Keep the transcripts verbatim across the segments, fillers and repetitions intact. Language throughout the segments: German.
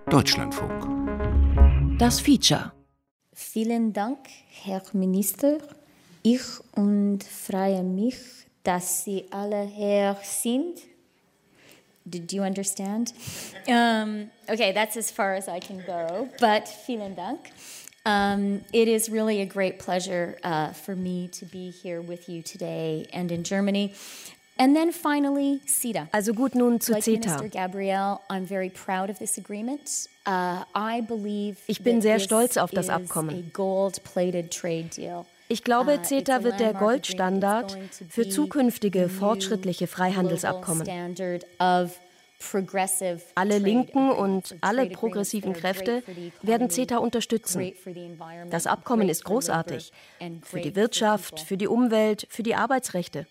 Deutschlandfunk. Das Feature. Vielen Dank, Herr Minister. Ich und freue mich, dass Sie alle hier sind. Did you understand? Um, okay, that's as far as I can go, but vielen Dank. Um, it is really a great pleasure uh, for me to be here with you today and in Germany. And then finally, CETA. Also gut, nun zu like CETA. Minister Gabriel, I'm very proud of this agreement. Uh, I believe ich bin sehr stolz auf das is Abkommen. a gold-plated trade deal. Ich glaube, CETA wird der Goldstandard für zukünftige fortschrittliche Freihandelsabkommen. Alle linken und alle progressiven Kräfte werden CETA unterstützen. Das Abkommen ist großartig für die Wirtschaft, für die Umwelt, für die Arbeitsrechte.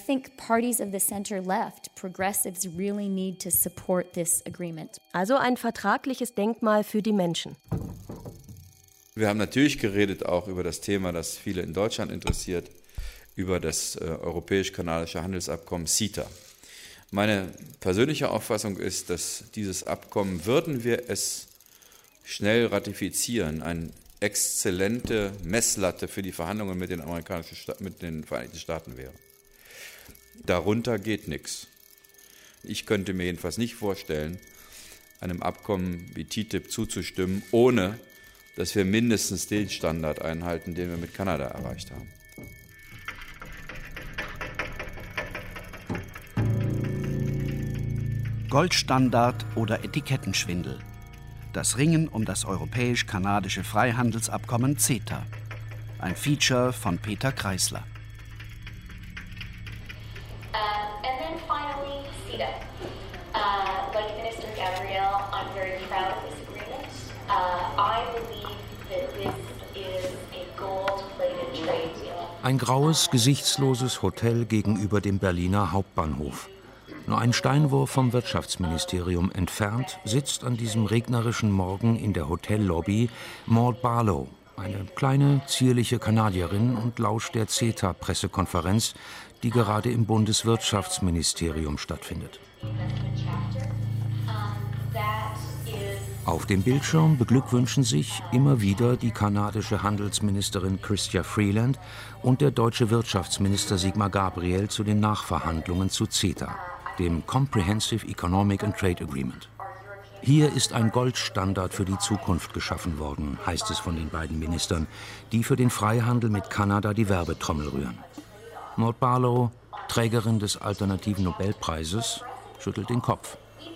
Also ein vertragliches Denkmal für die Menschen. Wir haben natürlich geredet auch über das Thema, das viele in Deutschland interessiert, über das äh, europäisch-kanadische Handelsabkommen CETA. Meine persönliche Auffassung ist, dass dieses Abkommen, würden wir es schnell ratifizieren, eine exzellente Messlatte für die Verhandlungen mit den, amerikanischen Sta- mit den Vereinigten Staaten wäre. Darunter geht nichts. Ich könnte mir jedenfalls nicht vorstellen, einem Abkommen wie T T I P zuzustimmen, ohne dass wir mindestens den Standard einhalten, den wir mit Kanada erreicht haben. Goldstandard oder Etikettenschwindel. Das Ringen um das europäisch-kanadische Freihandelsabkommen CETA. Ein Feature von Peter Kreisler. Uh, and then finally, CETA. Uh, like Minister Gabriel, I'm very proud of this agreement. Uh, I believe that this is a gold-plated trade deal. Ein graues, gesichtsloses Hotel gegenüber dem Berliner Hauptbahnhof. Nur einen Steinwurf vom Wirtschaftsministerium entfernt sitzt an diesem regnerischen Morgen in der Hotellobby Maud Barlow, eine kleine, zierliche Kanadierin, und lauscht der CETA-Pressekonferenz, die gerade im Bundeswirtschaftsministerium stattfindet. Auf dem Bildschirm beglückwünschen sich immer wieder die kanadische Handelsministerin Chrystia Freeland und der deutsche Wirtschaftsminister Sigmar Gabriel zu den Nachverhandlungen zu CETA, dem Comprehensive Economic and Trade Agreement. Hier ist ein Goldstandard für die Zukunft geschaffen worden, heißt es von den beiden Ministern, die für den Freihandel mit Kanada die Werbetrommel rühren. Maud Barlow, Trägerin des alternativen Nobelpreises, schüttelt den Kopf.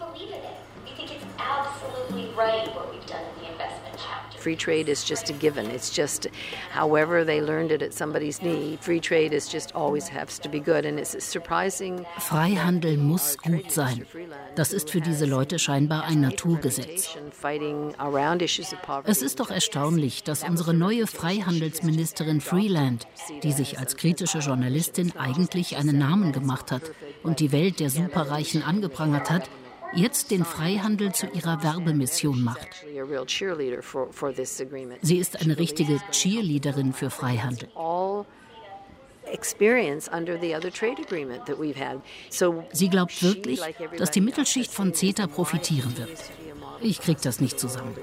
Free trade is just a given. It's just, however they learned it at somebody's knee, free trade is just always has to be good. And it's surprising. Freihandel muss gut sein. Das ist für diese Leute scheinbar ein Naturgesetz. Es ist doch erstaunlich, dass unsere neue Freihandelsministerin Freeland, die sich als kritische Journalistin eigentlich einen Namen gemacht hat und die Welt der Superreichen angeprangert hat, jetzt den Freihandel zu ihrer Werbemission macht. Sie ist eine richtige Cheerleaderin für Freihandel. Sie glaubt wirklich, dass die Mittelschicht von CETA profitieren wird. Ich krieg das nicht zusammen.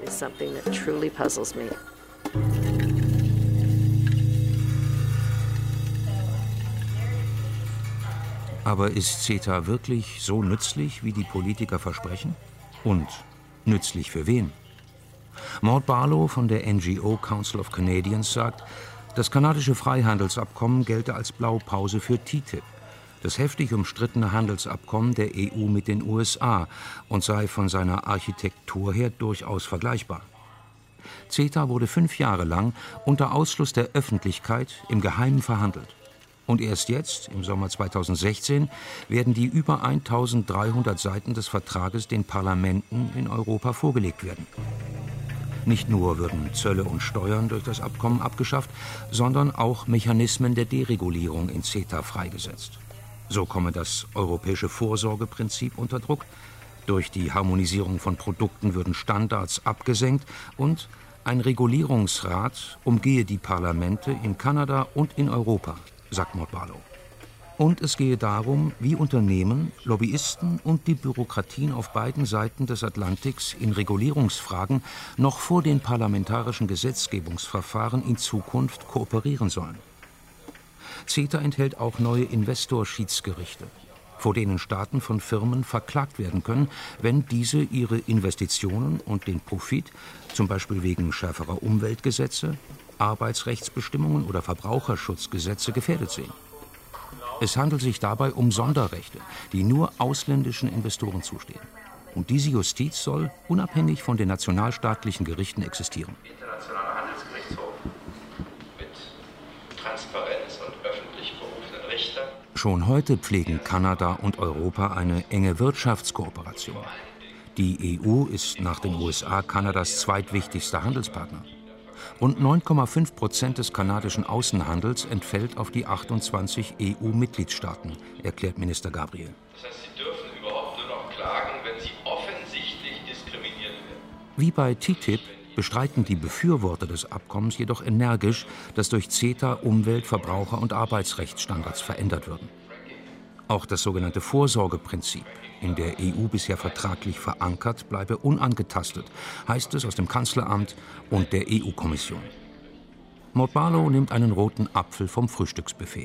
Aber ist CETA wirklich so nützlich, wie die Politiker versprechen? Und nützlich für wen? Maud Barlow von der N G O Council of Canadians sagt, das kanadische Freihandelsabkommen gelte als Blaupause für T T I P, das heftig umstrittene Handelsabkommen der E U mit den U S A, und sei von seiner Architektur her durchaus vergleichbar. CETA wurde fünf Jahre lang unter Ausschluss der Öffentlichkeit im Geheimen verhandelt. Und erst jetzt, im Sommer zweitausendsechzehn, werden die über eintausenddreihundert Seiten des Vertrages den Parlamenten in Europa vorgelegt werden. Nicht nur würden Zölle und Steuern durch das Abkommen abgeschafft, sondern auch Mechanismen der Deregulierung in CETA freigesetzt. So komme das europäische Vorsorgeprinzip unter Druck, durch die Harmonisierung von Produkten würden Standards abgesenkt und ein Regulierungsrat umgehe die Parlamente in Kanada und in Europa, sagt Maud Barlow. Und es gehe darum, wie Unternehmen, Lobbyisten und die Bürokratien auf beiden Seiten des Atlantiks in Regulierungsfragen noch vor den parlamentarischen Gesetzgebungsverfahren in Zukunft kooperieren sollen. CETA enthält auch neue Investorschiedsgerichte, vor denen Staaten von Firmen verklagt werden können, wenn diese ihre Investitionen und den Profit, zum Beispiel wegen schärferer Umweltgesetze, Arbeitsrechtsbestimmungen oder Verbraucherschutzgesetze, gefährdet sehen. Es handelt sich dabei um Sonderrechte, die nur ausländischen Investoren zustehen. Und diese Justiz soll unabhängig von den nationalstaatlichen Gerichten existieren. Internationaler Handelsgerichtshof mit Transparenz und öffentlich berufenen Richtern. Schon heute pflegen Kanada und Europa eine enge Wirtschaftskooperation. Die E U ist nach den U S A Kanadas zweitwichtigster Handelspartner. Rund neun Komma fünf Prozent des kanadischen Außenhandels entfällt auf die achtundzwanzig E U-Mitgliedstaaten, erklärt Minister Gabriel. Das heißt, sie dürfen überhaupt nur noch klagen, wenn sie offensichtlich diskriminiert werden. Wie bei T T I P bestreiten die Befürworter des Abkommens jedoch energisch, dass durch CETA Umwelt-, Verbraucher- und Arbeitsrechtsstandards verändert würden. Auch das sogenannte Vorsorgeprinzip, in der E U bisher vertraglich verankert, bleibe unangetastet, heißt es aus dem Kanzleramt und der E U-Kommission. Maud Barlow nimmt einen roten Apfel vom Frühstücksbuffet.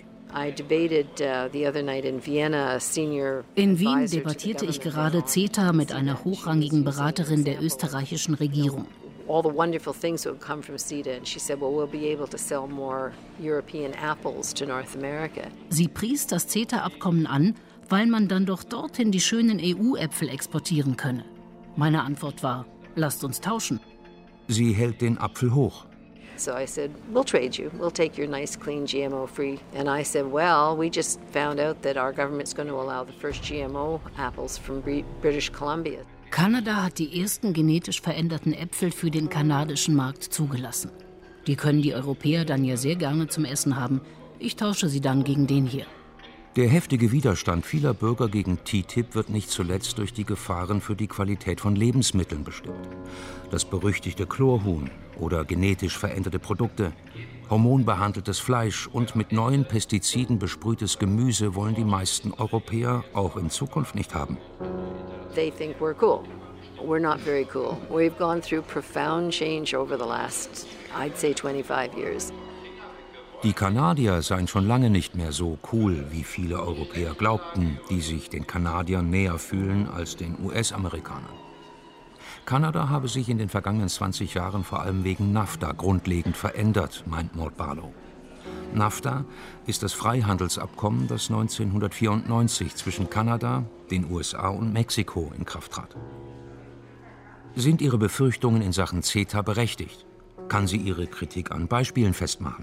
In Wien debattierte ich gerade CETA mit einer hochrangigen Beraterin der österreichischen Regierung. all the wonderful things that would come from CETA. And she said, well, we'll be able to sell more European apples to North America. Sie pries das CETA-Abkommen an, weil man dann doch dorthin die schönen E U-Äpfel exportieren könne. Meine Antwort war, lasst uns tauschen. Sie hält den Apfel hoch. So I said, we'll trade you. We'll take your nice, clean, G M O-free. And I said, well, we just found out that our government's going to allow the first G M O apples from British Columbia. Kanada hat die ersten genetisch veränderten Äpfel für den kanadischen Markt zugelassen. Die können die Europäer dann ja sehr gerne zum Essen haben. Ich tausche sie dann gegen den hier. Der heftige Widerstand vieler Bürger gegen T T I P wird nicht zuletzt durch die Gefahren für die Qualität von Lebensmitteln bestimmt. Das berüchtigte Chlorhuhn oder genetisch veränderte Produkte, hormonbehandeltes Fleisch und mit neuen Pestiziden besprühtes Gemüse wollen die meisten Europäer auch in Zukunft nicht haben. They think we're cool. We're not very cool. We've gone through profound change over the last, I'd say, twenty-five years. Die Kanadier seien schon lange nicht mehr so cool, wie viele Europäer glaubten, die sich den Kanadiern näher fühlen als den U S-Amerikanern. Kanada habe sich in den vergangenen zwanzig Jahren vor allem wegen NAFTA grundlegend verändert, meint Maud Barlow. NAFTA ist das Freihandelsabkommen, das neunzehnhundertvierundneunzig zwischen Kanada, den U S A und Mexiko in Kraft trat. Sind Ihre Befürchtungen in Sachen CETA berechtigt? Kann sie Ihre Kritik an Beispielen festmachen?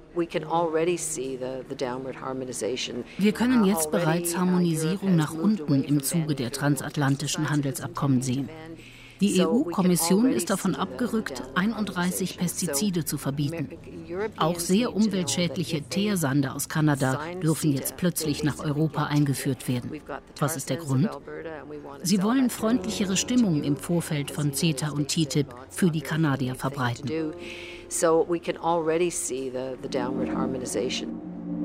Wir können jetzt bereits Harmonisierung nach unten im Zuge der transatlantischen Handelsabkommen sehen. Die E U-Kommission ist davon abgerückt, einunddreißig Pestizide zu verbieten. Auch sehr umweltschädliche Teersande aus Kanada dürfen jetzt plötzlich nach Europa eingeführt werden. Was ist der Grund? Sie wollen freundlichere Stimmung im Vorfeld von CETA und T T I P für die Kanadier verbreiten. So we can already see the, the downward harmonization.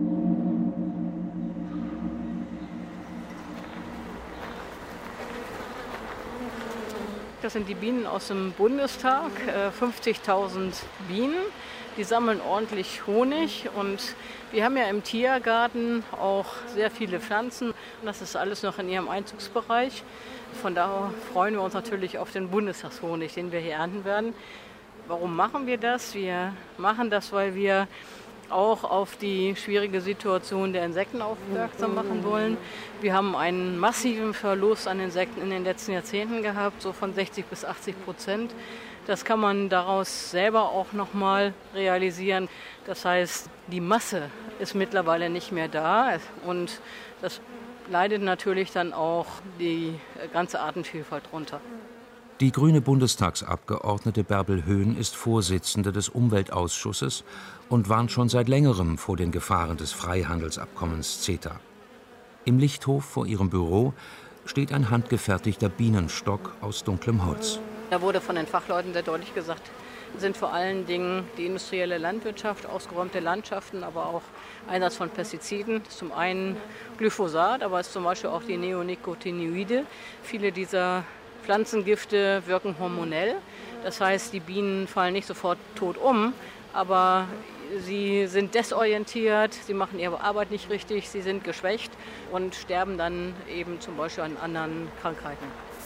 Das sind die Bienen aus dem Bundestag, fünfzigtausend Bienen. Die sammeln ordentlich Honig und wir haben ja im Tiergarten auch sehr viele Pflanzen. Das ist alles noch in ihrem Einzugsbereich. Von daher freuen wir uns natürlich auf den Bundestagshonig, den wir hier ernten werden. Warum machen wir das? Wir machen das, weil wir auch auf die schwierige Situation der Insekten aufmerksam machen wollen. Wir haben einen massiven Verlust an Insekten in den letzten Jahrzehnten gehabt, so von sechzig bis achtzig Prozent. Das kann man daraus selber auch noch mal realisieren. Das heißt, die Masse ist mittlerweile nicht mehr da und das leidet natürlich dann auch die ganze Artenvielfalt drunter. Die grüne Bundestagsabgeordnete Bärbel Höhn ist Vorsitzende des Umweltausschusses und warnt schon seit längerem vor den Gefahren des Freihandelsabkommens CETA. Im Lichthof vor ihrem Büro steht ein handgefertigter Bienenstock aus dunklem Holz. Da wurde von den Fachleuten sehr deutlich gesagt, sind vor allen Dingen die industrielle Landwirtschaft, ausgeräumte Landschaften, aber auch Einsatz von Pestiziden. Zum einen Glyphosat, aber es ist zum Beispiel auch die Neonicotinoide. Viele dieser Pflanzengifte wirken hormonell. Das heißt, die Bienen fallen nicht sofort tot um, aber sie sind desorientiert, sie machen ihre Arbeit nicht richtig, sie sind geschwächt und sterben dann eben zum Beispiel an anderen Krankheiten.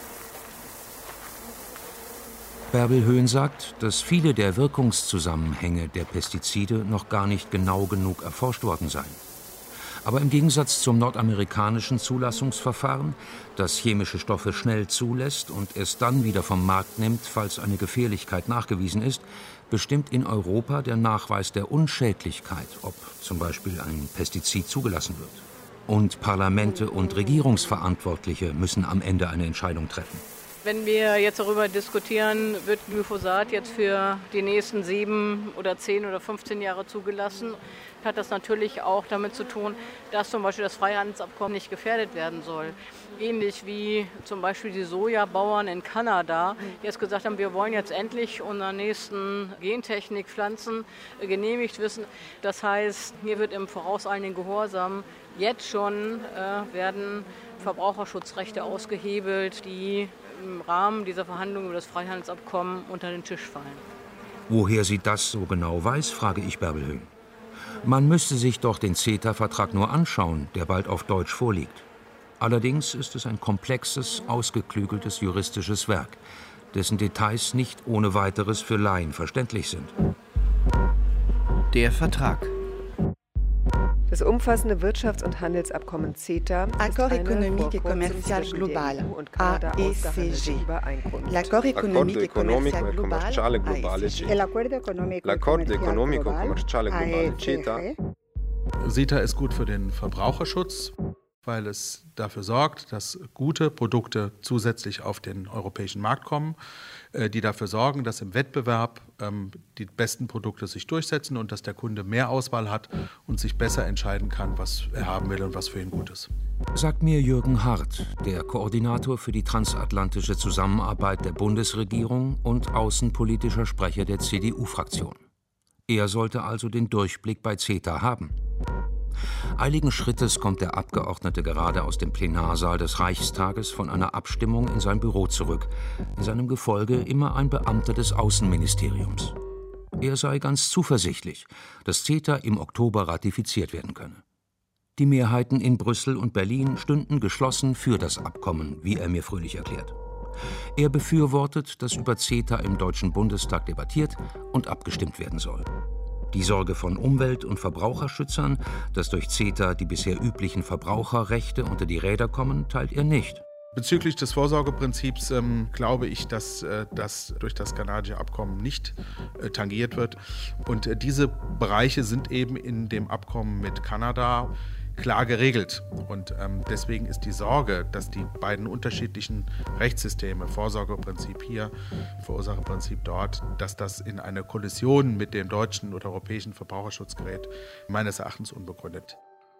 Bärbel Höhn sagt, dass viele der Wirkungszusammenhänge der Pestizide noch gar nicht genau genug erforscht worden seien. Aber im Gegensatz zum nordamerikanischen Zulassungsverfahren, das chemische Stoffe schnell zulässt und es dann wieder vom Markt nimmt, falls eine Gefährlichkeit nachgewiesen ist, bestimmt in Europa der Nachweis der Unschädlichkeit, ob zum Beispiel ein Pestizid zugelassen wird. Und Parlamente und Regierungsverantwortliche müssen am Ende eine Entscheidung treffen. Wenn wir jetzt darüber diskutieren, wird Glyphosat jetzt für die nächsten sieben oder zehn oder fünfzehn Jahre zugelassen, hat das natürlich auch damit zu tun, dass zum Beispiel das Freihandelsabkommen nicht gefährdet werden soll. Ähnlich wie zum Beispiel die Sojabauern in Kanada jetzt gesagt haben, wir wollen jetzt endlich unsere nächsten Gentechnikpflanzen genehmigt wissen. Das heißt, hier wird im vorauseilenden Gehorsam jetzt schon äh, werden Verbraucherschutzrechte ausgehebelt, die im Rahmen dieser Verhandlungen über das Freihandelsabkommen unter den Tisch fallen. Woher sie das so genau weiß, frage ich Bärbel Höhn. Man müsste sich doch den CETA-Vertrag nur anschauen, der bald auf Deutsch vorliegt. Allerdings ist es ein komplexes, ausgeklügeltes juristisches Werk, dessen Details nicht ohne weiteres für Laien verständlich sind. Der Vertrag. Das umfassende Wirtschafts- und Handelsabkommen CETA Accord économique et commercial global, A E C G. L'accord économique et commercial global, A E C G. L'accordo economico commerciale globale CETA. CETA ist gut für den Verbraucherschutz, weil es dafür sorgt, dass gute Produkte zusätzlich auf den europäischen Markt kommen, die dafür sorgen, dass im Wettbewerb ähm, die besten Produkte sich durchsetzen und dass der Kunde mehr Auswahl hat und sich besser entscheiden kann, was er haben will und was für ihn gut ist. Sagt mir Jürgen Hart, der Koordinator für die transatlantische Zusammenarbeit der Bundesregierung und außenpolitischer Sprecher der C D U-Fraktion. Er sollte also den Durchblick bei CETA haben. Eiligen Schrittes kommt der Abgeordnete gerade aus dem Plenarsaal des Reichstages von einer Abstimmung in sein Büro zurück. In seinem Gefolge immer ein Beamter des Außenministeriums. Er sei ganz zuversichtlich, dass CETA im Oktober ratifiziert werden könne. Die Mehrheiten in Brüssel und Berlin stünden geschlossen für das Abkommen, wie er mir fröhlich erklärt. Er befürwortet, dass über CETA im Deutschen Bundestag debattiert und abgestimmt werden soll. Die Sorge von Umwelt- und Verbraucherschützern, dass durch CETA die bisher üblichen Verbraucherrechte unter die Räder kommen, teilt er nicht. Bezüglich des Vorsorgeprinzips ähm, glaube ich, dass äh, das durch das kanadische Abkommen nicht äh, tangiert wird. Und äh, diese Bereiche sind eben in dem Abkommen mit Kanada klar geregelt. Und ähm, deswegen ist die Sorge, dass die beiden unterschiedlichen Rechtssysteme, Vorsorgeprinzip hier, Verursacherprinzip dort, dass das in eine Kollision mit dem deutschen oder europäischen Verbraucherschutz gerät, meines Erachtens unbegründet.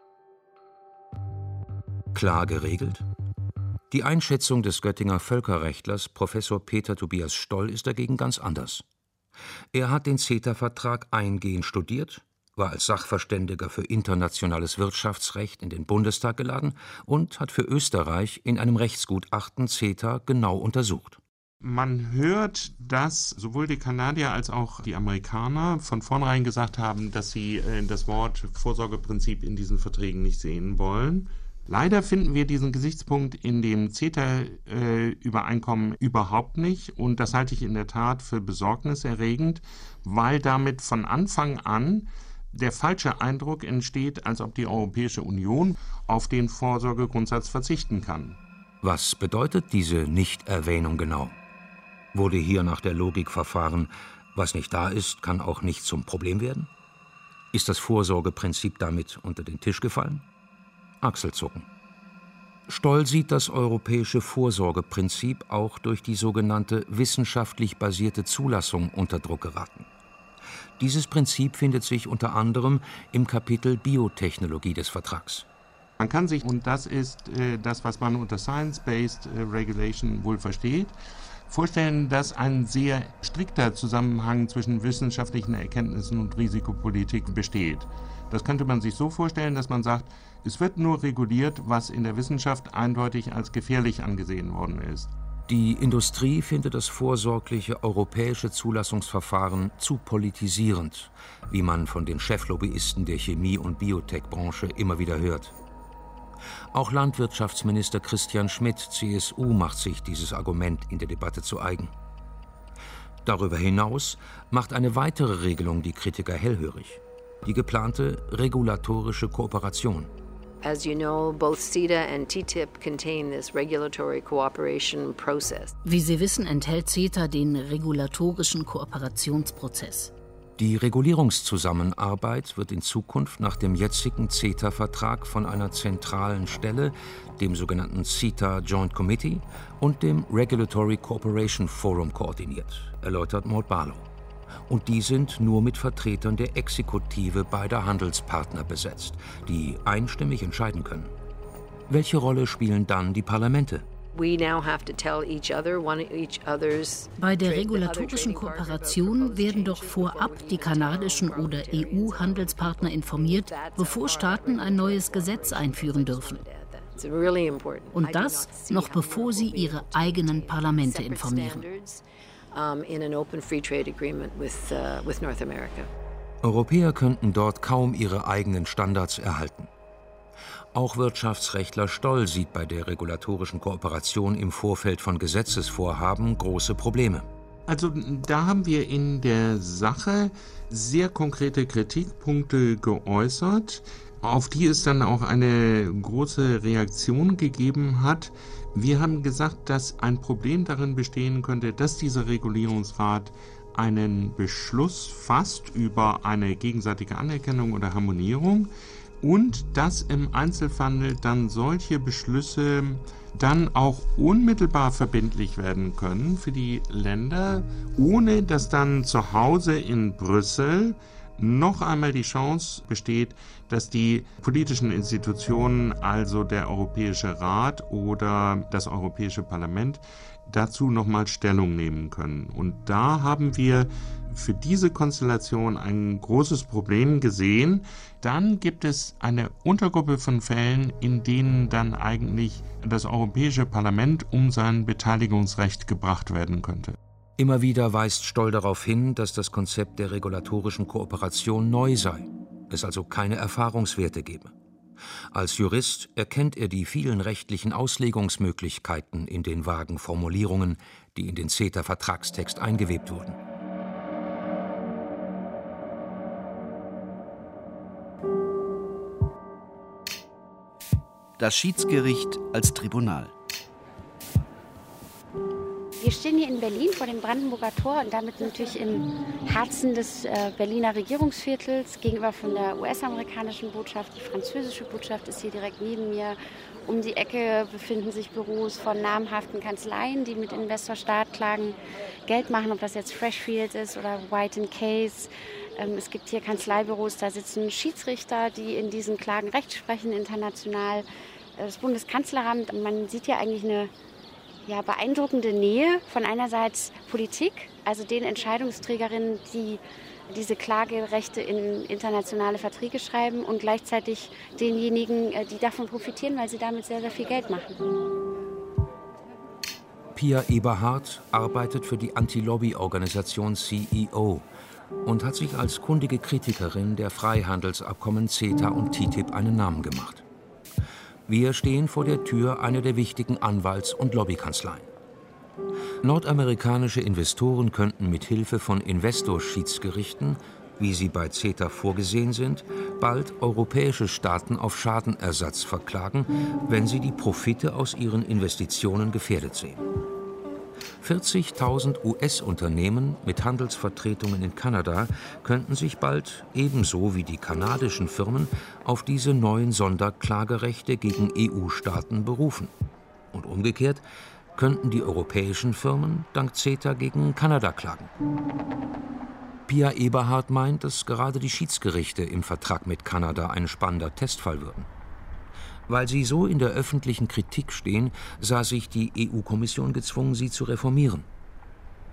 Klar geregelt? Die Einschätzung des Göttinger Völkerrechtlers Professor Peter Tobias Stoll ist dagegen ganz anders. Er hat den CETA-Vertrag eingehend studiert, war als Sachverständiger für internationales Wirtschaftsrecht in den Bundestag geladen und hat für Österreich in einem Rechtsgutachten CETA genau untersucht. Man hört, dass sowohl die Kanadier als auch die Amerikaner von vornherein gesagt haben, dass sie das Wort Vorsorgeprinzip in diesen Verträgen nicht sehen wollen. Leider finden wir diesen Gesichtspunkt in dem CETA-Übereinkommen äh, überhaupt nicht. Und das halte ich in der Tat für besorgniserregend, weil damit von Anfang an der falsche Eindruck entsteht, als ob die Europäische Union auf den Vorsorgegrundsatz verzichten kann. Was bedeutet diese Nichterwähnung genau? Wurde hier nach der Logik verfahren, was nicht da ist, kann auch nicht zum Problem werden? Ist das Vorsorgeprinzip damit unter den Tisch gefallen? Achselzucken. Stoll sieht das europäische Vorsorgeprinzip auch durch die sogenannte wissenschaftlich basierte Zulassung unter Druck geraten. Dieses Prinzip findet sich unter anderem im Kapitel Biotechnologie des Vertrags. Man kann sich, und das ist äh, das, was man unter Science-Based äh, Regulation wohl versteht, vorstellen, dass ein sehr strikter Zusammenhang zwischen wissenschaftlichen Erkenntnissen und Risikopolitik besteht. Das könnte man sich so vorstellen, dass man sagt, es wird nur reguliert, was in der Wissenschaft eindeutig als gefährlich angesehen worden ist. Die Industrie findet das vorsorgliche europäische Zulassungsverfahren zu politisierend, wie man von den Cheflobbyisten der Chemie- und Biotech-Branche immer wieder hört. Auch Landwirtschaftsminister Christian Schmidt, C S U, macht sich dieses Argument in der Debatte zu eigen. Darüber hinaus macht eine weitere Regelung die Kritiker hellhörig: die geplante regulatorische Kooperation. As you know, both CETA and T T I P contain this regulatory cooperation process. Wie Sie wissen, enthält CETA den regulatorischen Kooperationsprozess. Die Regulierungszusammenarbeit wird in Zukunft nach dem jetzigen CETA-Vertrag von einer zentralen Stelle, dem sogenannten CETA Joint Committee und dem Regulatory Cooperation Forum koordiniert, erläutert Maud Barlow. Und die sind nur mit Vertretern der Exekutive beider Handelspartner besetzt, die einstimmig entscheiden können. Welche Rolle spielen dann die Parlamente? We now have to tell each other, one each other's Bei der regulatorischen Kooperation werden doch vorab die kanadischen oder E U-Handelspartner informiert, bevor Staaten ein neues Gesetz einführen dürfen. Und das noch bevor sie ihre eigenen Parlamente informieren. Europäer könnten dort kaum ihre eigenen Standards erhalten. Auch Wirtschaftsrechtler Stoll sieht bei der regulatorischen Kooperation im Vorfeld von Gesetzesvorhaben große Probleme. Also da haben wir in der Sache sehr konkrete Kritikpunkte geäußert, auf die es dann auch eine große Reaktion gegeben hat. Wir haben gesagt, dass ein Problem darin bestehen könnte, dass dieser Regulierungsrat einen Beschluss fasst über eine gegenseitige Anerkennung oder Harmonierung und dass im Einzelfall dann solche Beschlüsse dann auch unmittelbar verbindlich werden können für die Länder, ohne dass dann zu Hause in Brüssel noch einmal die Chance besteht, dass die politischen Institutionen, also der Europäische Rat oder das Europäische Parlament, dazu nochmal Stellung nehmen können. Und da haben wir für diese Konstellation ein großes Problem gesehen. Dann gibt es eine Untergruppe von Fällen, in denen dann eigentlich das Europäische Parlament um sein Beteiligungsrecht gebracht werden könnte. Immer wieder weist Stoll darauf hin, dass das Konzept der regulatorischen Kooperation neu sei, es also keine Erfahrungswerte gebe. Als Jurist erkennt er die vielen rechtlichen Auslegungsmöglichkeiten in den vagen Formulierungen, die in den CETA-Vertragstext eingewebt wurden. Das Schiedsgericht als Tribunal. Wir stehen hier in Berlin vor dem Brandenburger Tor und damit natürlich im Herzen des äh, Berliner Regierungsviertels, gegenüber von der U S-amerikanischen Botschaft. Die französische Botschaft ist hier direkt neben mir. Um die Ecke befinden sich Büros von namhaften Kanzleien, die mit Investor-Staat-Klagen Geld machen, ob das jetzt Freshfields ist oder White and Case. Ähm, es gibt hier Kanzleibüros, da sitzen Schiedsrichter, die in diesen Klagen Recht sprechen, international. Das Bundeskanzleramt, man sieht hier eigentlich eine ja, beeindruckende Nähe von einerseits Politik, also den Entscheidungsträgerinnen, die diese Klagerechte in internationale Verträge schreiben, und gleichzeitig denjenigen, die davon profitieren, weil sie damit sehr, sehr viel Geld machen. Pia Eberhardt arbeitet für die Anti-Lobby-Organisation C E O und hat sich als kundige Kritikerin der Freihandelsabkommen CETA und T T I P einen Namen gemacht. Wir stehen vor der Tür einer der wichtigen Anwalts- und Lobbykanzleien. Nordamerikanische Investoren könnten mit Hilfe von Investorschiedsgerichten, wie sie bei CETA vorgesehen sind, bald europäische Staaten auf Schadenersatz verklagen, wenn sie die Profite aus ihren Investitionen gefährdet sehen. vierzigtausend U S-Unternehmen mit Handelsvertretungen in Kanada könnten sich bald, ebenso wie die kanadischen Firmen, auf diese neuen Sonderklagerechte gegen E U-Staaten berufen. Und umgekehrt könnten die europäischen Firmen dank CETA gegen Kanada klagen. Pia Eberhardt meint, dass gerade die Schiedsgerichte im Vertrag mit Kanada ein spannender Testfall würden. Weil sie so in der öffentlichen Kritik stehen, sah sich die E U-Kommission gezwungen, sie zu reformieren.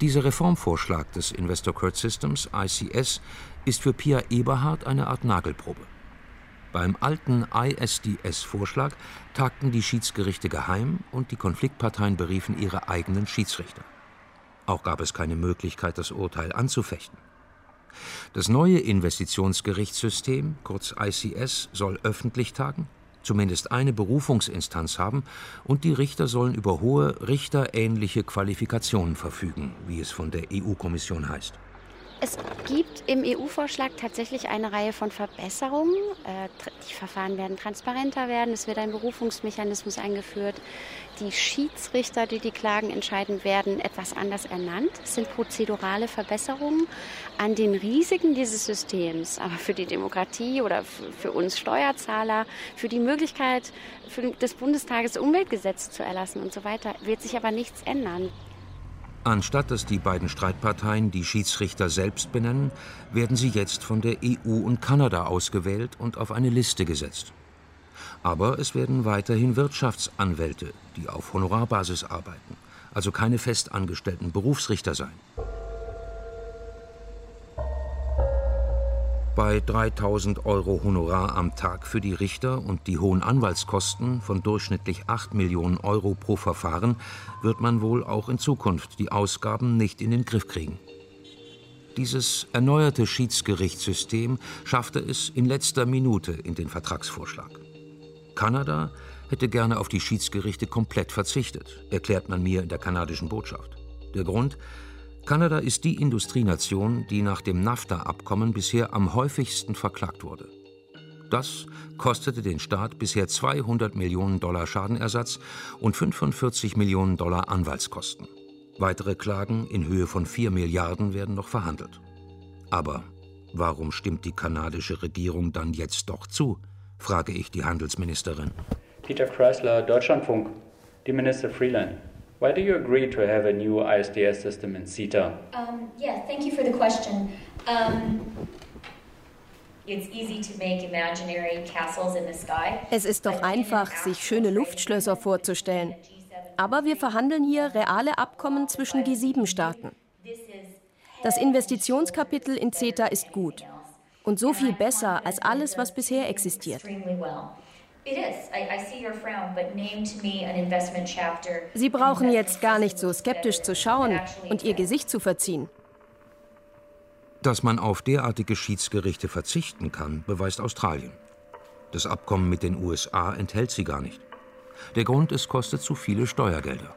Dieser Reformvorschlag des Investor Court Systems, I C S, ist für Pia Eberhard eine Art Nagelprobe. Beim alten I S D S-Vorschlag tagten die Schiedsgerichte geheim und die Konfliktparteien beriefen ihre eigenen Schiedsrichter. Auch gab es keine Möglichkeit, das Urteil anzufechten. Das neue Investitionsgerichtssystem, kurz I C S, soll öffentlich tagen, zumindest eine Berufungsinstanz haben und die Richter sollen über hohe richterähnliche Qualifikationen verfügen, wie es von der E U-Kommission heißt. Es gibt im E U-Vorschlag tatsächlich eine Reihe von Verbesserungen. Die Verfahren werden transparenter werden, es wird ein Berufungsmechanismus eingeführt. Die Schiedsrichter, die die Klagen entscheiden, werden etwas anders ernannt. Es sind prozedurale Verbesserungen. An den Risiken dieses Systems, aber für die Demokratie oder für uns Steuerzahler, für die Möglichkeit des Bundestages Umweltgesetze zu erlassen und so weiter, wird sich aber nichts ändern. Anstatt dass die beiden Streitparteien die Schiedsrichter selbst benennen, werden sie jetzt von der E U und Kanada ausgewählt und auf eine Liste gesetzt. Aber es werden weiterhin Wirtschaftsanwälte, die auf Honorarbasis arbeiten, also keine festangestellten Berufsrichter sein. Bei dreitausend Euro Honorar am Tag für die Richter und die hohen Anwaltskosten von durchschnittlich acht Millionen Euro pro Verfahren wird man wohl auch in Zukunft die Ausgaben nicht in den Griff kriegen. Dieses erneuerte Schiedsgerichtssystem schaffte es in letzter Minute in den Vertragsvorschlag. Kanada hätte gerne auf die Schiedsgerichte komplett verzichtet, erklärt man mir in der kanadischen Botschaft. Der Grund: Kanada ist die Industrienation, die nach dem NAFTA-Abkommen bisher am häufigsten verklagt wurde. Das kostete den Staat bisher zweihundert Millionen Dollar Schadenersatz und fünfundvierzig Millionen Dollar Anwaltskosten. Weitere Klagen in Höhe von vier Milliarden werden noch verhandelt. Aber warum stimmt die kanadische Regierung dann jetzt doch zu, frage ich die Handelsministerin. Peter Kreisler, Deutschlandfunk. Die Minister Freeland. Why do you agree to have a new I S D S system in CETA? Um, yeah, thank you for the question. Um, it's easy to make imaginary castles in the sky. Es ist doch einfach, sich schöne Luftschlösser vorzustellen. Aber wir verhandeln hier reale Abkommen zwischen G sieben Staaten. Das Investitionskapitel in CETA ist gut und so viel besser als alles, was bisher existiert. Sie brauchen jetzt gar nicht so skeptisch zu schauen und Ihr Gesicht zu verziehen. Dass man auf derartige Schiedsgerichte verzichten kann, beweist Australien. Das Abkommen mit den U S A enthält sie gar nicht. Der Grund: es kostet zu viele Steuergelder.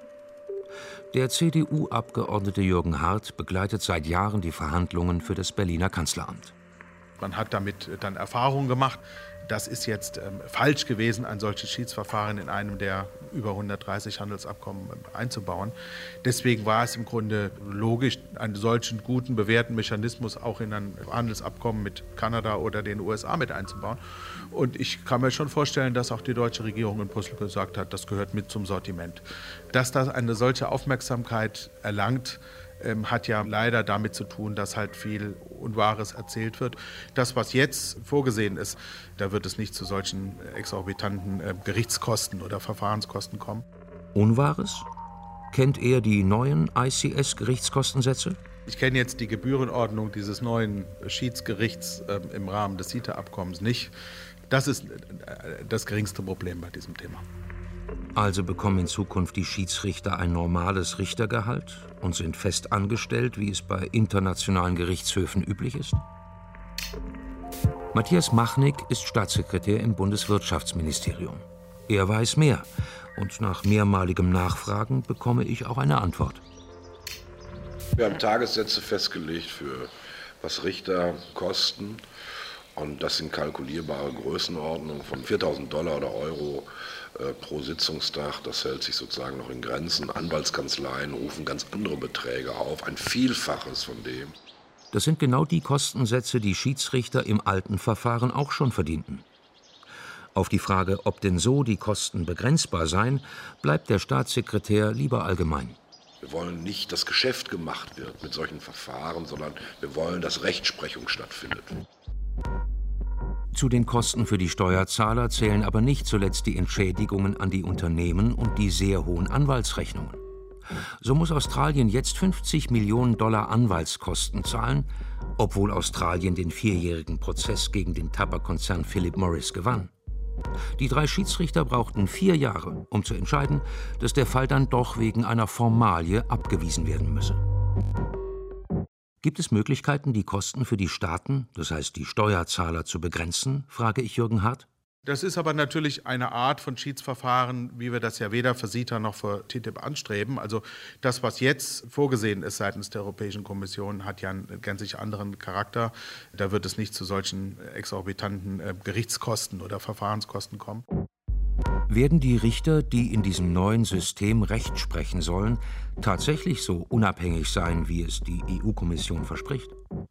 Der C D U-Abgeordnete Jürgen Hart begleitet seit Jahren die Verhandlungen für das Berliner Kanzleramt. Man hat damit dann Erfahrungen gemacht. Das ist jetzt ähm, falsch gewesen, ein solches Schiedsverfahren in einem der über hundertdreißig Handelsabkommen äh, einzubauen. Deswegen war es im Grunde logisch, einen solchen guten, bewährten Mechanismus auch in ein Handelsabkommen mit Kanada oder den U S A mit einzubauen. Und ich kann mir schon vorstellen, dass auch die deutsche Regierung in Brüssel gesagt hat, das gehört mit zum Sortiment. Dass das eine solche Aufmerksamkeit erlangt, Ähm, hat ja leider damit zu tun, dass halt viel Unwahres erzählt wird. Das, was jetzt vorgesehen ist, da wird es nicht zu solchen exorbitanten äh, Gerichtskosten oder Verfahrenskosten kommen. Unwahres? Kennt er die neuen I C S-Gerichtskostensätze? Ich kenne jetzt die Gebührenordnung dieses neuen Schiedsgerichts äh, im Rahmen des CETA-Abkommens nicht. Das ist äh, das geringste Problem bei diesem Thema. Also bekommen in Zukunft die Schiedsrichter ein normales Richtergehalt und sind fest angestellt, wie es bei internationalen Gerichtshöfen üblich ist? Matthias Machnick ist Staatssekretär im Bundeswirtschaftsministerium. Er weiß mehr und nach mehrmaligem Nachfragen bekomme ich auch eine Antwort. Wir haben Tagessätze festgelegt für was Richter kosten. Und das sind kalkulierbare Größenordnungen von viertausend Dollar oder Euro äh, pro Sitzungstag. Das hält sich sozusagen noch in Grenzen. Anwaltskanzleien rufen ganz andere Beträge auf, ein Vielfaches von dem. Das sind genau die Kostensätze, die Schiedsrichter im alten Verfahren auch schon verdienten. Auf die Frage, ob denn so die Kosten begrenzbar seien, bleibt der Staatssekretär lieber allgemein. Wir wollen nicht, dass Geschäft gemacht wird mit solchen Verfahren, sondern wir wollen, dass Rechtsprechung stattfindet. Zu den Kosten für die Steuerzahler zählen aber nicht zuletzt die Entschädigungen an die Unternehmen und die sehr hohen Anwaltsrechnungen. So muss Australien jetzt fünfzig Millionen Dollar Anwaltskosten zahlen, obwohl Australien den vierjährigen Prozess gegen den Tabakkonzern Philip Morris gewann. Die drei Schiedsrichter brauchten vier Jahre, um zu entscheiden, dass der Fall dann doch wegen einer Formalie abgewiesen werden müsse. Gibt es Möglichkeiten, die Kosten für die Staaten, das heißt die Steuerzahler, zu begrenzen, frage ich Jürgen Hart. Das ist aber natürlich eine Art von Schiedsverfahren, wie wir das ja weder für CETA noch für T T I P anstreben. Also das, was jetzt vorgesehen ist seitens der Europäischen Kommission, hat ja einen gänzlich anderen Charakter. Da wird es nicht zu solchen exorbitanten Gerichtskosten oder Verfahrenskosten kommen. Werden die Richter, die in diesem neuen System Recht sprechen sollen, tatsächlich so unabhängig sein, wie es die E U-Kommission verspricht?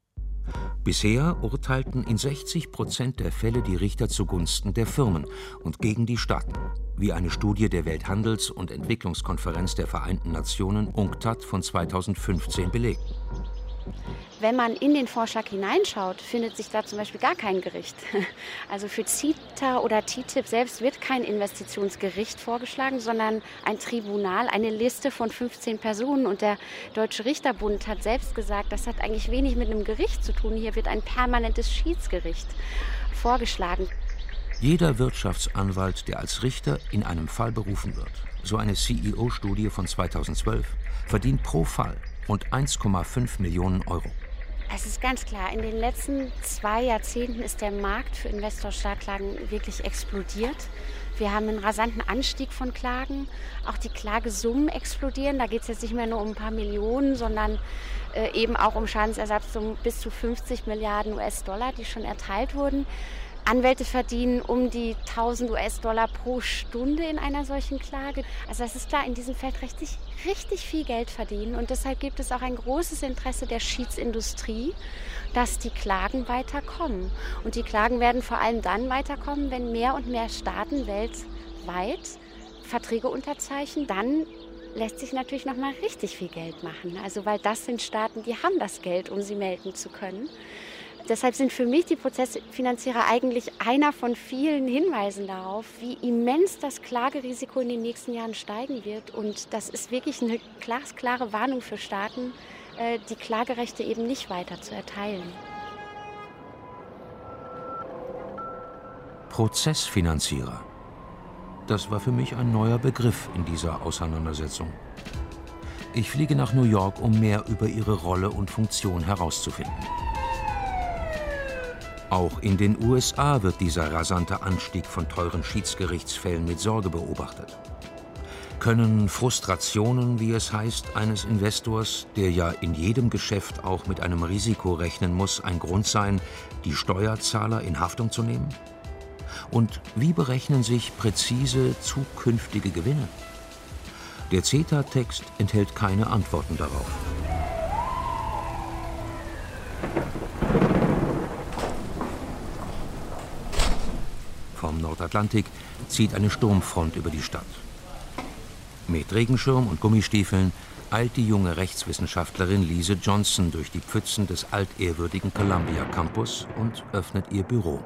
Bisher urteilten in sechzig Prozent der Fälle die Richter zugunsten der Firmen und gegen die Staaten, wie eine Studie der Welthandels- und Entwicklungskonferenz der Vereinten Nationen UNCTAD von zweitausendfünfzehn belegt. Wenn man in den Vorschlag hineinschaut, findet sich da zum Beispiel gar kein Gericht. Also für CETA oder T T I P selbst wird kein Investitionsgericht vorgeschlagen, sondern ein Tribunal, eine Liste von fünfzehn Personen. Und der Deutsche Richterbund hat selbst gesagt, das hat eigentlich wenig mit einem Gericht zu tun. Hier wird ein permanentes Schiedsgericht vorgeschlagen. Jeder Wirtschaftsanwalt, der als Richter in einem Fall berufen wird, so eine C E O-Studie von zweitausendzwölf, verdient pro Fall rund eins Komma fünf Millionen Euro. Es ist ganz klar, in den letzten zwei Jahrzehnten ist der Markt für Investorstaatklagen wirklich explodiert. Wir haben einen rasanten Anstieg von Klagen. Auch die Klagesummen explodieren. Da geht es jetzt nicht mehr nur um ein paar Millionen, sondern äh, eben auch um Schadensersatz um bis zu fünfzig Milliarden U S-Dollar, die schon erteilt wurden. Anwälte verdienen um die tausend U S-Dollar pro Stunde in einer solchen Klage. Also das ist klar, in diesem Feld richtig, richtig viel Geld verdienen. Und deshalb gibt es auch ein großes Interesse der Schiedsindustrie, dass die Klagen weiterkommen. Und die Klagen werden vor allem dann weiterkommen, wenn mehr und mehr Staaten weltweit Verträge unterzeichnen. Dann lässt sich natürlich noch mal richtig viel Geld machen. Also weil das sind Staaten, die haben das Geld, um sie melden zu können. Deshalb sind für mich die Prozessfinanzierer eigentlich einer von vielen Hinweisen darauf, wie immens das Klagerisiko in den nächsten Jahren steigen wird. Und das ist wirklich eine glasklare Warnung für Staaten, die Klagerechte eben nicht weiter zu erteilen. Prozessfinanzierer. Das war für mich ein neuer Begriff in dieser Auseinandersetzung. Ich fliege nach New York, um mehr über ihre Rolle und Funktion herauszufinden. Auch in den U S A wird dieser rasante Anstieg von teuren Schiedsgerichtsfällen mit Sorge beobachtet. Können Frustrationen, wie es heißt, eines Investors, der ja in jedem Geschäft auch mit einem Risiko rechnen muss, ein Grund sein, die Steuerzahler in Haftung zu nehmen? Und wie berechnen sich präzise zukünftige Gewinne? Der CETA-Text enthält keine Antworten darauf. Vom Nordatlantik zieht eine Sturmfront über die Stadt. Mit Regenschirm und Gummistiefeln eilt die junge Rechtswissenschaftlerin Lise Johnson durch die Pfützen des altehrwürdigen Columbia Campus und öffnet ihr Büro.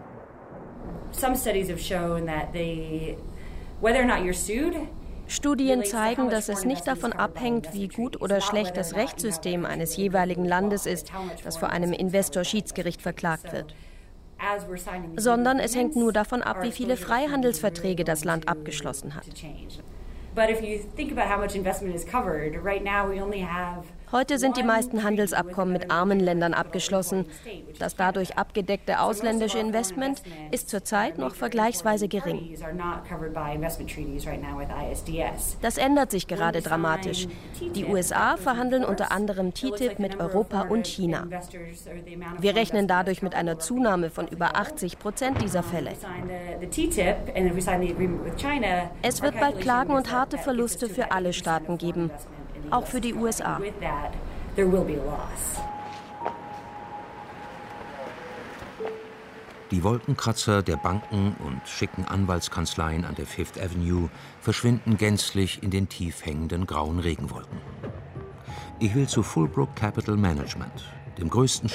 Studien zeigen, dass es nicht davon abhängt, wie gut oder schlecht das Rechtssystem eines jeweiligen Landes ist, das vor einem Investor-Schiedsgericht verklagt wird, sondern es hängt nur davon ab, wie viele Freihandelsverträge das Land abgeschlossen hat. Heute sind die meisten Handelsabkommen mit armen Ländern abgeschlossen. Das dadurch abgedeckte ausländische Investment ist zurzeit noch vergleichsweise gering. Das ändert sich gerade dramatisch. Die U S A verhandeln unter anderem T T I P mit Europa und China. Wir rechnen dadurch mit einer Zunahme von über achtzig Prozent dieser Fälle. Es wird bald Klagen und harte Verluste für alle Staaten geben. Auch für die U S A. Die Wolkenkratzer der Banken und schicken Anwaltskanzleien an der Fifth Avenue verschwinden gänzlich in den tief hängenden grauen Regenwolken. Ich will zu Fullbrook Capital Management, dem größten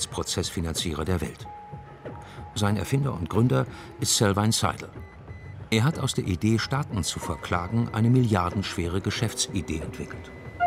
Schiedsgerichtsprozessfinanzierer der Welt. Sein Erfinder und Gründer ist Selwyn Seidel. Er hat aus der Idee, Staaten zu verklagen, eine milliardenschwere Geschäftsidee entwickelt.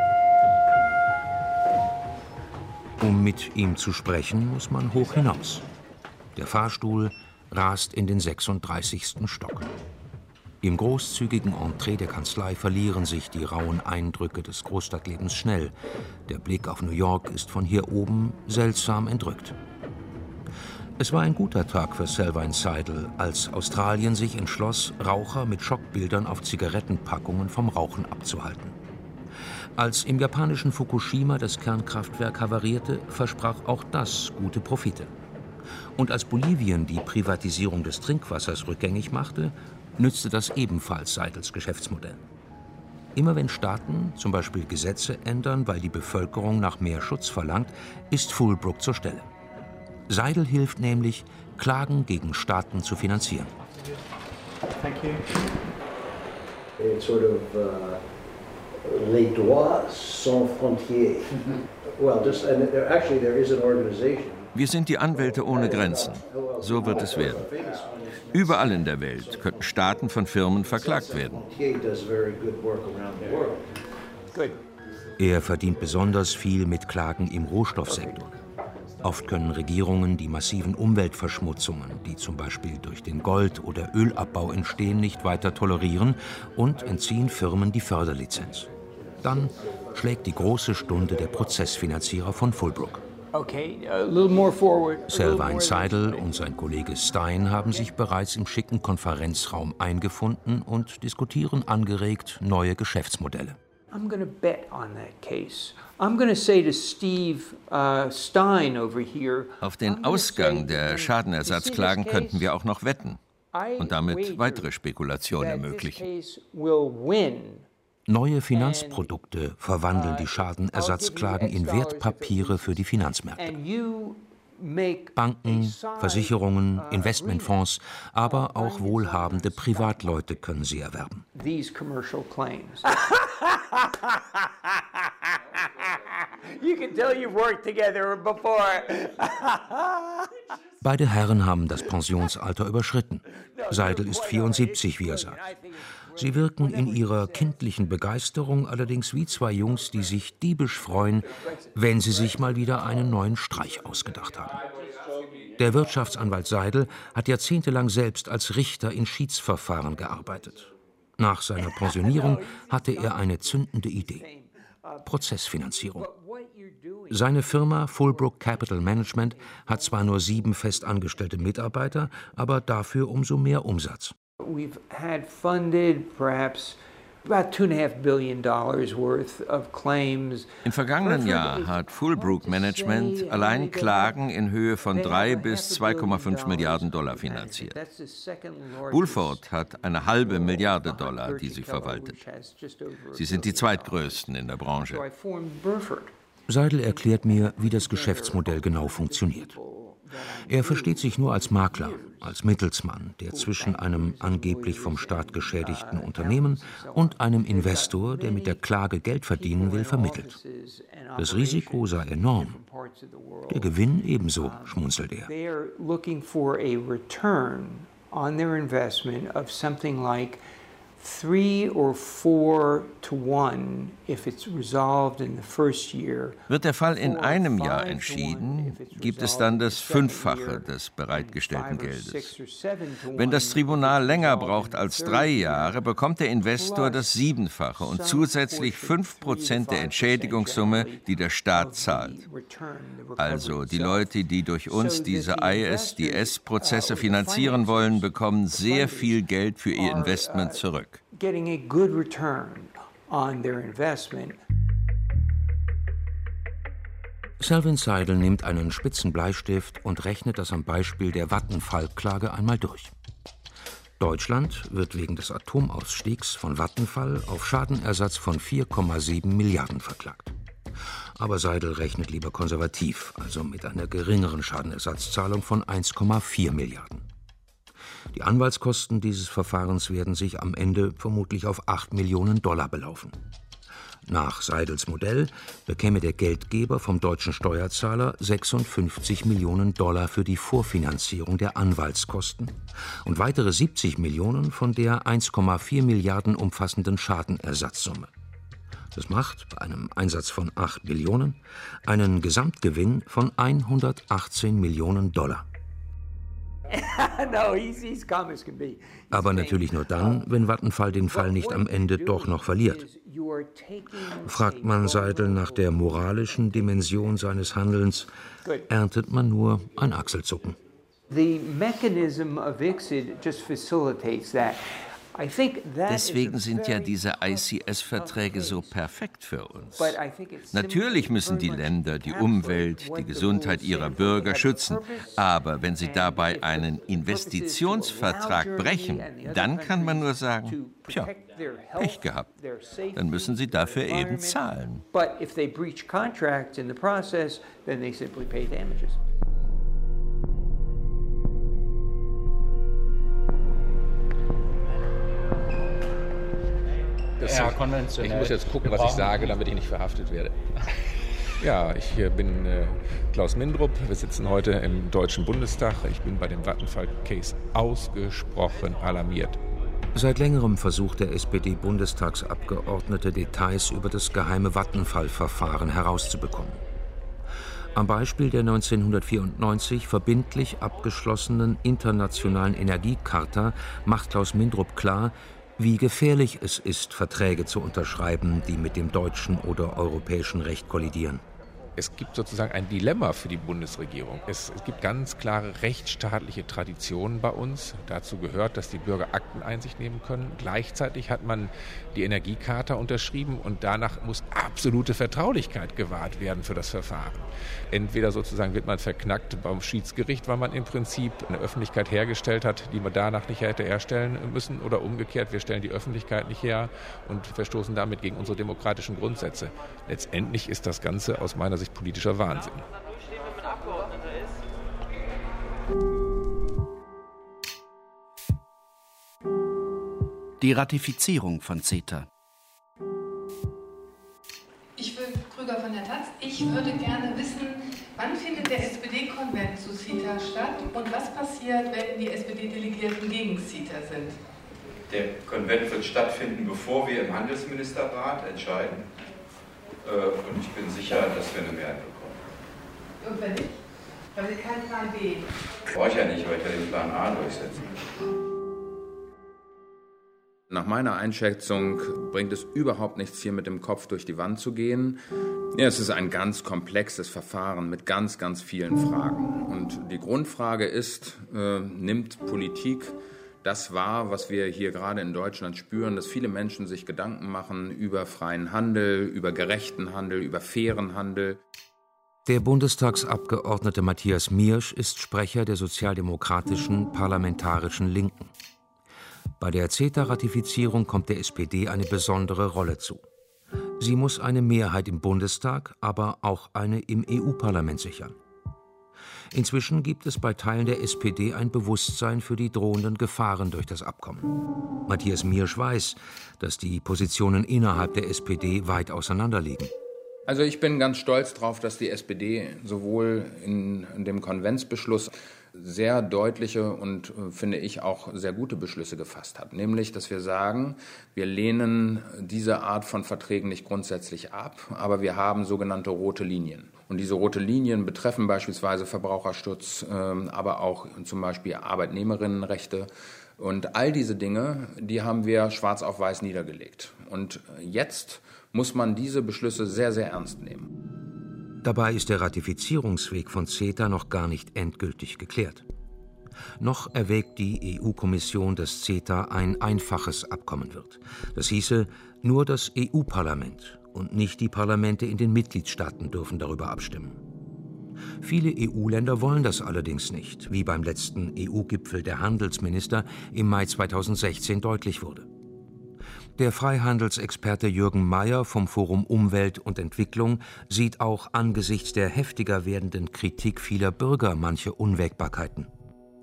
Um mit ihm zu sprechen, muss man hoch hinaus. Der Fahrstuhl rast in den sechsunddreißigsten Stock. Im großzügigen Entree der Kanzlei verlieren sich die rauen Eindrücke des Großstadtlebens schnell. Der Blick auf New York ist von hier oben seltsam entrückt. Es war ein guter Tag für Selvine Seidel, als Australien sich entschloss, Raucher mit Schockbildern auf Zigarettenpackungen vom Rauchen abzuhalten. Als im japanischen Fukushima das Kernkraftwerk havarierte, versprach auch das gute Profite. Und als Bolivien die Privatisierung des Trinkwassers rückgängig machte, nützte das ebenfalls Seidels Geschäftsmodell. Immer wenn Staaten zum Beispiel Gesetze ändern, weil die Bevölkerung nach mehr Schutz verlangt, ist Fullbrook zur Stelle. Seidel hilft nämlich, Klagen gegen Staaten zu finanzieren. Thank you. It's sort of uh, les droits sans frontières. Well, just and there, actually there is an organization. Wir sind die Anwälte ohne Grenzen. So wird es werden. Überall in der Welt könnten Staaten von Firmen verklagt werden. Er verdient besonders viel mit Klagen im Rohstoffsektor. Oft können Regierungen die massiven Umweltverschmutzungen, die zum Beispiel durch den Gold- oder Ölabbau entstehen, nicht weiter tolerieren und entziehen Firmen die Förderlizenz. Dann schlägt die große Stunde der Prozessfinanzierer von Fullbrook. Selvine Seidel und sein Kollege Stein haben sich bereits im schicken Konferenzraum eingefunden und diskutieren angeregt neue Geschäftsmodelle. I'm going to bet on that case. I'm going to say to Steve uh, Stein over here. Auf den Ausgang der Schadenersatzklagen könnten wir auch noch wetten und damit weitere Spekulationen ermöglichen. Neue Finanzprodukte verwandeln die Schadenersatzklagen in Wertpapiere für die Finanzmärkte. Banken, Versicherungen, Investmentfonds, aber auch wohlhabende Privatleute können sie erwerben. Beide Herren haben das Pensionsalter überschritten. Seidel ist vierundsiebzig, wie er sagt. Sie wirken in ihrer kindlichen Begeisterung allerdings wie zwei Jungs, die sich diebisch freuen, wenn sie sich mal wieder einen neuen Streich ausgedacht haben. Der Wirtschaftsanwalt Seidel hat jahrzehntelang selbst als Richter in Schiedsverfahren gearbeitet. Nach seiner Pensionierung hatte er eine zündende Idee: Prozessfinanzierung. Seine Firma Fullbrook Capital Management hat zwar nur sieben festangestellte Mitarbeiter, aber dafür umso mehr Umsatz. We've had funded perhaps about two and a half billion dollars worth of claims. Im vergangenen Jahr hat Fullbrook Management allein Klagen in Höhe von drei bis zwei Komma fünf Milliarden Dollar finanziert. Bulford hat eine halbe Milliarde Dollar, die sie verwaltet. Sie sind die zweitgrößten in der Branche. Seidel erklärt mir, wie das Geschäftsmodell genau funktioniert. Er versteht sich nur als Makler, als Mittelsmann, der zwischen einem angeblich vom Staat geschädigten Unternehmen und einem Investor, der mit der Klage Geld verdienen will, vermittelt. Das Risiko sei enorm. Der Gewinn ebenso, schmunzelt er. Three or four to one if it's resolved in the first year. Wird der Fall in einem Jahr entschieden, gibt es dann das Fünffache des bereitgestellten Geldes. Wenn das Tribunal länger braucht als drei Jahre, bekommt der Investor das Siebenfache und zusätzlich fünf Prozent der Entschädigungssumme, die der Staat zahlt. Also die Leute, die durch uns diese I S D S-Prozesse finanzieren wollen, bekommen sehr viel Geld für ihr Investment zurück. Getting a good return on their investment. Selvine Seidel nimmt einen spitzen Bleistift und rechnet das am Beispiel der Vattenfall-Klage einmal durch. Deutschland wird wegen des Atomausstiegs von Vattenfall auf Schadenersatz von vier Komma sieben Milliarden verklagt. Aber Seidel rechnet lieber konservativ, also mit einer geringeren Schadenersatzzahlung von eins Komma vier Milliarden. Die Anwaltskosten dieses Verfahrens werden sich am Ende vermutlich auf acht Millionen Dollar belaufen. Nach Seidels Modell bekäme der Geldgeber vom deutschen Steuerzahler sechsundfünfzig Millionen Dollar für die Vorfinanzierung der Anwaltskosten und weitere siebzig Millionen von der eins Komma vier Milliarden umfassenden Schadenersatzsumme. Das macht bei einem Einsatz von acht Billionen einen Gesamtgewinn von hundertachtzehn Millionen Dollar. Aber natürlich nur dann, wenn Vattenfall den Fall nicht am Ende doch noch verliert. Fragt man Seidel nach der moralischen Dimension seines Handelns, erntet man nur ein Achselzucken. The mechanism of I C S I D just facilitates that. Deswegen sind ja diese I C S-Verträge so perfekt für uns. Natürlich müssen die Länder die Umwelt, die Gesundheit ihrer Bürger schützen. Aber wenn sie dabei einen Investitionsvertrag brechen, dann kann man nur sagen, tja, Pech gehabt. Dann müssen sie dafür eben zahlen. Das, ich muss jetzt gucken, was ich sage, damit ich nicht verhaftet werde. Ja, ich bin äh, Klaus Mindrup. Wir sitzen heute im Deutschen Bundestag. Ich bin bei dem Vattenfall-Case ausgesprochen alarmiert. Seit längerem versucht der S P D-Bundestagsabgeordnete, Details über das geheime Vattenfall-Verfahren herauszubekommen. Am Beispiel der neunzehnhundertvierundneunzig verbindlich abgeschlossenen internationalen Energiecharta macht Klaus Mindrup klar, wie gefährlich es ist, Verträge zu unterschreiben, die mit dem deutschen oder europäischen Recht kollidieren. Es gibt sozusagen ein Dilemma für die Bundesregierung. Es, es gibt ganz klare rechtsstaatliche Traditionen bei uns. Dazu gehört, dass die Bürger Akteneinsicht nehmen können. Gleichzeitig hat man die Energiecharta unterschrieben und danach muss absolute Vertraulichkeit gewahrt werden für das Verfahren. Entweder sozusagen wird man verknackt beim Schiedsgericht, weil man im Prinzip eine Öffentlichkeit hergestellt hat, die man danach nicht hätte herstellen müssen, oder umgekehrt, wir stellen die Öffentlichkeit nicht her und verstoßen damit gegen unsere demokratischen Grundsätze. Letztendlich ist das Ganze aus meiner Sicht politischer Wahnsinn. Die Ratifizierung von CETA. Ich will Krüger von der Taz. Ich würde gerne wissen, wann findet der S P D-Konvent zu CETA statt und was passiert, wenn die S P D-Delegierten gegen CETA sind? Der Konvent wird stattfinden, bevor wir im Handelsministerrat entscheiden. Und ich bin sicher, dass wir eine Mehrheit bekommen. Und wenn nicht? Weil Sie keinen Plan B. Brauche ich ja nicht, weil ich ja den Plan A durchsetzen. Nach meiner Einschätzung bringt es überhaupt nichts, hier mit dem Kopf durch die Wand zu gehen. Ja, es ist ein ganz komplexes Verfahren mit ganz, ganz vielen Fragen. Und die Grundfrage ist, äh, nimmt Politik das wahr, was wir hier gerade in Deutschland spüren, dass viele Menschen sich Gedanken machen über freien Handel, über gerechten Handel, über fairen Handel. Der Bundestagsabgeordnete Matthias Miersch ist Sprecher der sozialdemokratischen Parlamentarischen Linken. Bei der CETA-Ratifizierung kommt der S P D eine besondere Rolle zu. Sie muss eine Mehrheit im Bundestag, aber auch eine im E U-Parlament sichern. Inzwischen gibt es bei Teilen der S P D ein Bewusstsein für die drohenden Gefahren durch das Abkommen. Matthias Miersch weiß, dass die Positionen innerhalb der S P D weit auseinanderliegen. Also ich bin ganz stolz darauf, dass die S P D sowohl in, in dem Konventsbeschluss sehr deutliche und, äh, finde ich, auch sehr gute Beschlüsse gefasst hat. Nämlich, dass wir sagen, wir lehnen diese Art von Verträgen nicht grundsätzlich ab, aber wir haben sogenannte rote Linien. Und diese rote Linien betreffen beispielsweise Verbraucherschutz, äh, aber auch zum Beispiel Arbeitnehmerinnenrechte. Und all diese Dinge, die haben wir schwarz auf weiß niedergelegt. Und jetzt muss man diese Beschlüsse sehr, sehr ernst nehmen. Dabei ist der Ratifizierungsweg von CETA noch gar nicht endgültig geklärt. Noch erwägt die E U-Kommission, dass CETA ein einfaches Abkommen wird. Das hieße, nur das E U-Parlament und nicht die Parlamente in den Mitgliedstaaten dürfen darüber abstimmen. Viele E U-Länder wollen das allerdings nicht, wie beim letzten E U-Gipfel der Handelsminister im Mai zweitausendsechzehn deutlich wurde. Der Freihandelsexperte Jürgen Mayer vom Forum Umwelt und Entwicklung sieht auch angesichts der heftiger werdenden Kritik vieler Bürger manche Unwägbarkeiten.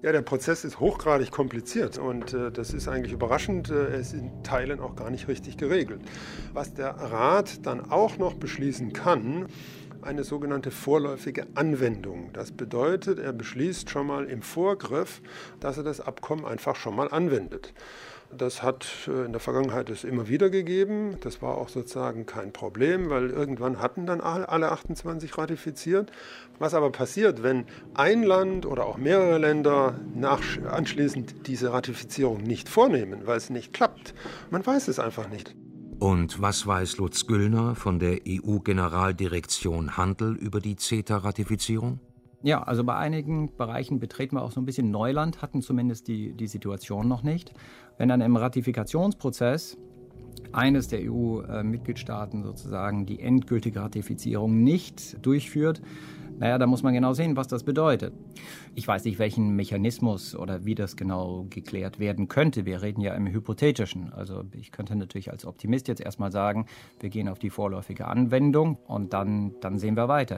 Ja, der Prozess ist hochgradig kompliziert und äh, das ist eigentlich überraschend. Äh, es ist in Teilen auch gar nicht richtig geregelt. Was der Rat dann auch noch beschließen kann, eine sogenannte vorläufige Anwendung. Das bedeutet, er beschließt schon mal im Vorgriff, dass er das Abkommen einfach schon mal anwendet. Das hat in der Vergangenheit es immer wieder gegeben. Das war auch sozusagen kein Problem, weil irgendwann hatten dann alle achtundzwanzig ratifiziert. Was aber passiert, wenn ein Land oder auch mehrere Länder nach, anschließend diese Ratifizierung nicht vornehmen, weil es nicht klappt? Man weiß es einfach nicht. Und was weiß Lutz Güllner von der E U-Generaldirektion Handel über die CETA-Ratifizierung? Ja, also bei einigen Bereichen betreten wir auch so ein bisschen Neuland, hatten zumindest die, die Situation noch nicht. Wenn dann im Ratifikationsprozess eines der E U-Mitgliedstaaten sozusagen die endgültige Ratifizierung nicht durchführt, naja, da muss man genau sehen, was das bedeutet. Ich weiß nicht, welchen Mechanismus oder wie das genau geklärt werden könnte. Wir reden ja im Hypothetischen. Also ich könnte natürlich als Optimist jetzt erstmal sagen, wir gehen auf die vorläufige Anwendung und dann, dann sehen wir weiter.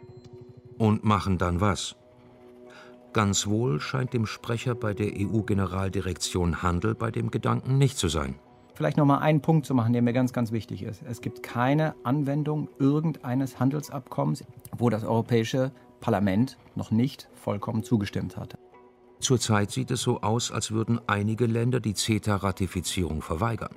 Und machen dann was? Ganz wohl scheint dem Sprecher bei der E U-Generaldirektion Handel bei dem Gedanken nicht zu sein. Vielleicht noch mal einen Punkt zu machen, der mir ganz, ganz wichtig ist. Es gibt keine Anwendung irgendeines Handelsabkommens, wo das Europäische Parlament noch nicht vollkommen zugestimmt hatte. Zurzeit sieht es so aus, als würden einige Länder die CETA-Ratifizierung verweigern.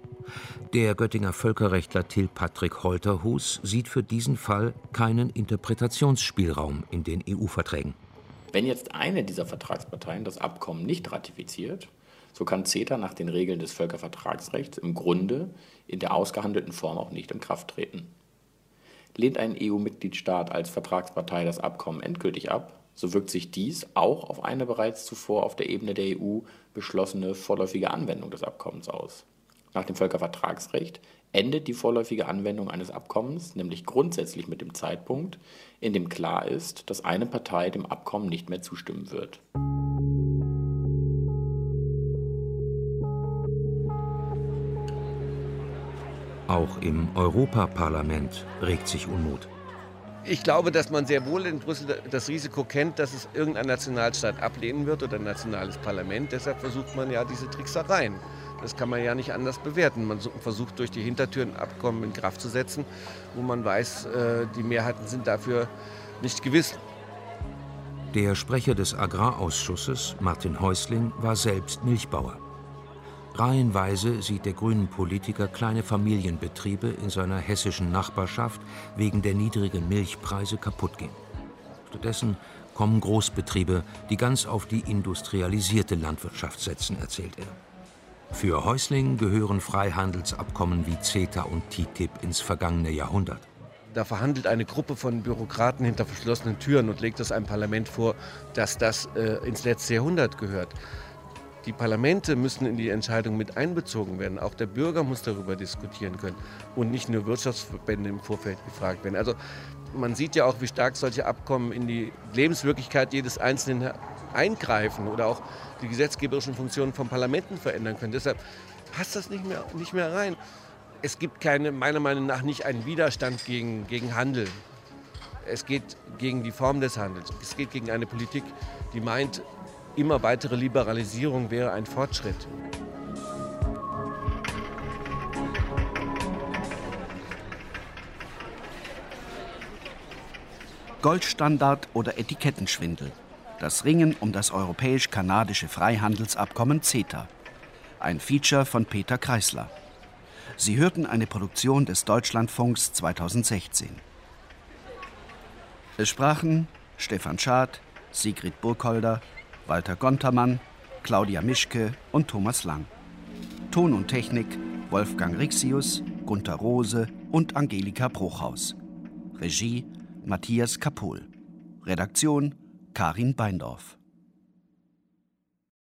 Der Göttinger Völkerrechtler Till Patrick Holterhuß sieht für diesen Fall keinen Interpretationsspielraum in den E U-Verträgen. Wenn jetzt eine dieser Vertragsparteien das Abkommen nicht ratifiziert, so kann CETA nach den Regeln des Völkervertragsrechts im Grunde in der ausgehandelten Form auch nicht in Kraft treten. Lehnt ein E U-Mitgliedstaat als Vertragspartei das Abkommen endgültig ab, so wirkt sich dies auch auf eine bereits zuvor auf der Ebene der E U beschlossene vorläufige Anwendung des Abkommens aus. Nach dem Völkervertragsrecht endet die vorläufige Anwendung eines Abkommens nämlich grundsätzlich mit dem Zeitpunkt, in dem klar ist, dass eine Partei dem Abkommen nicht mehr zustimmen wird. Auch im Europaparlament regt sich Unmut. Ich glaube, dass man sehr wohl in Brüssel das Risiko kennt, dass es irgendein Nationalstaat ablehnen wird oder ein nationales Parlament. Deshalb versucht man ja diese Tricksereien. Das kann man ja nicht anders bewerten. Man versucht durch die Hintertüren Abkommen in Kraft zu setzen, wo man weiß, die Mehrheiten sind dafür nicht gewiss. Der Sprecher des Agrarausschusses, Martin Häusling, war selbst Milchbauer. Reihenweise sieht der grünen Politiker kleine Familienbetriebe in seiner hessischen Nachbarschaft wegen der niedrigen Milchpreise kaputt gehen. Stattdessen kommen Großbetriebe, die ganz auf die industrialisierte Landwirtschaft setzen, erzählt er. Für Häusling gehören Freihandelsabkommen wie CETA und T T I P ins vergangene Jahrhundert. Da verhandelt eine Gruppe von Bürokraten hinter verschlossenen Türen und legt es einem Parlament vor, dass das äh, ins letzte Jahrhundert gehört. Die Parlamente müssen in die Entscheidung mit einbezogen werden. Auch der Bürger muss darüber diskutieren können und nicht nur Wirtschaftsverbände im Vorfeld gefragt werden. Also man sieht ja auch, wie stark solche Abkommen in die Lebenswirklichkeit jedes Einzelnen eingreifen oder auch die gesetzgeberischen Funktionen von Parlamenten verändern können. Deshalb passt das nicht mehr, nicht mehr rein. Es gibt keine, meiner Meinung nach nicht einen Widerstand gegen, gegen Handel. Es geht gegen die Form des Handels. Es geht gegen eine Politik, die meint, immer weitere Liberalisierung wäre ein Fortschritt. Goldstandard oder Etikettenschwindel. Das Ringen um das europäisch-kanadische Freihandelsabkommen CETA. Ein Feature von Peter Kreisler. Sie hörten eine Produktion des Deutschlandfunks zweitausendsechzehn. Es sprachen Stefan Schad, Sigrid Burkholder, Walter Gontermann, Claudia Mischke und Thomas Lang. Ton und Technik Wolfgang Rixius, Gunter Rose und Angelika Bruchhaus. Regie Matthias Kapohl. Redaktion Karin Beindorf.